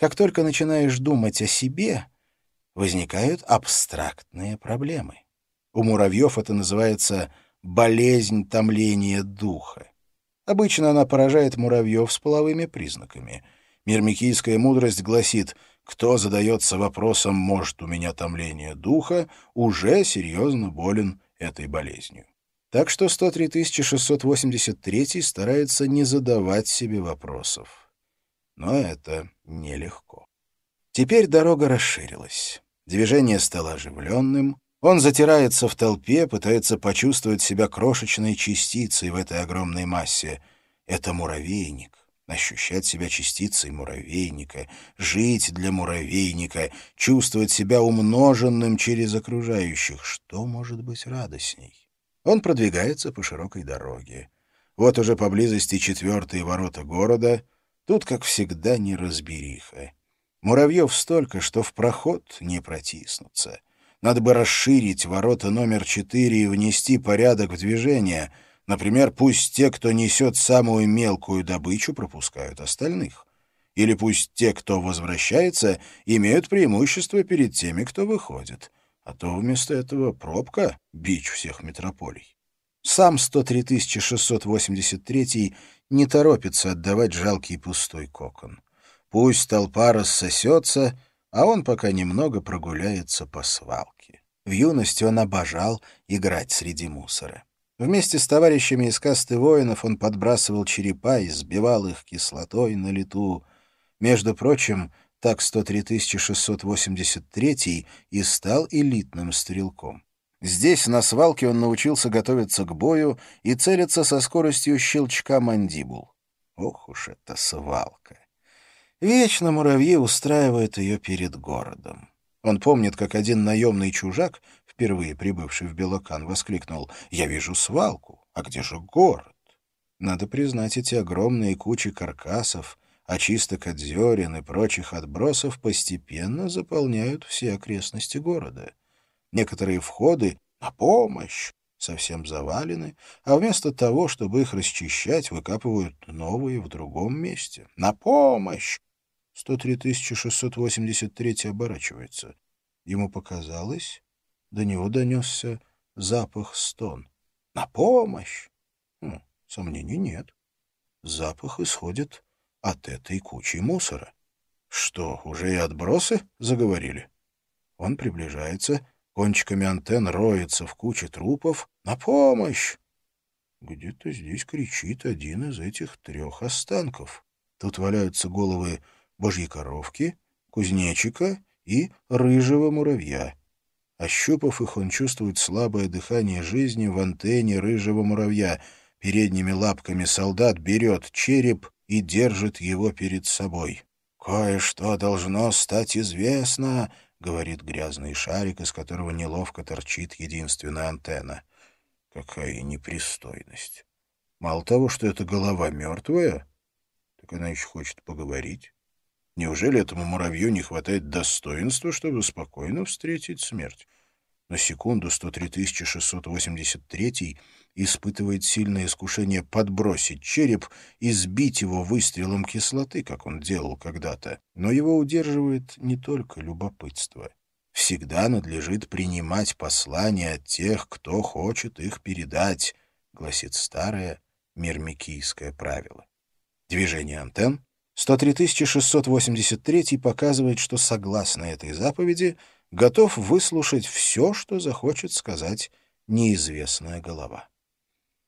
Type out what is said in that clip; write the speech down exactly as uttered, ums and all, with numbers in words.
Как только начинаешь думать о себе, возникают абстрактные проблемы. У муравьев это называется болезнь томления духа. Обычно она поражает муравьев с половыми признаками. Мирмикийская мудрость гласит: кто задается вопросом «может у меня томление духа», уже серьезно болен этой болезнью. Так что сто три тысячи шестьсот восемьдесят третий старается не задавать себе вопросов. Но это нелегко. Теперь дорога расширилась. Движение стало оживленным. Он затирается в толпе, пытается почувствовать себя крошечной частицей в этой огромной массе. Это муравейник. Ощущать себя частицей муравейника, жить для муравейника, чувствовать себя умноженным через окружающих. Что может быть радостней? Он продвигается по широкой дороге. Вот уже поблизости четвертые ворота города. Тут, как всегда, неразбериха. Муравьев столько, что в проход не протиснуться. Надо бы расширить ворота номер четыре и внести порядок в движение. Например, пусть те, кто несет самую мелкую добычу, пропускают остальных. Или пусть те, кто возвращается, имеют преимущество перед теми, кто выходит. А то вместо этого пробка — бич всех метрополий. Сам сто три тысячи шестьсот восемьдесят третий не торопится отдавать жалкий пустой кокон. Пусть толпа рассосется, а он пока немного прогуляется по свалке. В юности он обожал играть среди мусора. Вместе с товарищами из касты воинов он подбрасывал черепа и сбивал их кислотой на лету. Между прочим, так сто три тысячи шестьсот восемьдесят третий и стал элитным стрелком. Здесь, на свалке, он научился готовиться к бою и целиться со скоростью щелчка мандибул. Ох уж эта свалка! Вечно муравьи устраивают ее перед городом. Он помнит, как один наемный чужак, впервые прибывший в Белокан, воскликнул: «Я вижу свалку, а где же город?» Надо признать, эти огромные кучи каркасов, очисток от зерен и прочих отбросов постепенно заполняют все окрестности города. Некоторые входы на помощь совсем завалены, а вместо того, чтобы их расчищать, выкапывают новые в другом месте. На помощь! сто три тысячи шестьсот восемьдесят третий оборачивается. Ему показалось, до него донесся запах стон. На помощь! Хм, сомнений нет. Запах исходит от этой кучи мусора. Что, уже и отбросы заговорили? Он приближается, кончиками антенн роется в куче трупов. На помощь! Где-то здесь кричит один из этих трех останков. Тут валяются головы божьей коровки, кузнечика и рыжего муравья. Ощупав их, он чувствует слабое дыхание жизни в антенне рыжего муравья. Передними лапками солдат берет череп и держит его перед собой. «Кое-что должно стать известно», — говорит грязный шарик, из которого неловко торчит единственная антенна. Какая непристойность! Мало того, что эта голова мертвая, так она еще хочет поговорить. Неужели этому муравью не хватает достоинства, чтобы спокойно встретить смерть? На секунду сто три тысячи шестьсот восемьдесят третий испытывает сильное искушение подбросить череп и сбить его выстрелом кислоты, как он делал когда-то. Но его удерживает не только любопытство. Всегда надлежит принимать послания от тех, кто хочет их передать, гласит старое мирмикийское правило. Движение антенн. сто три тысячи шестьсот восемьдесят третий показывает, что, согласно этой заповеди, готов выслушать все, что захочет сказать неизвестная голова.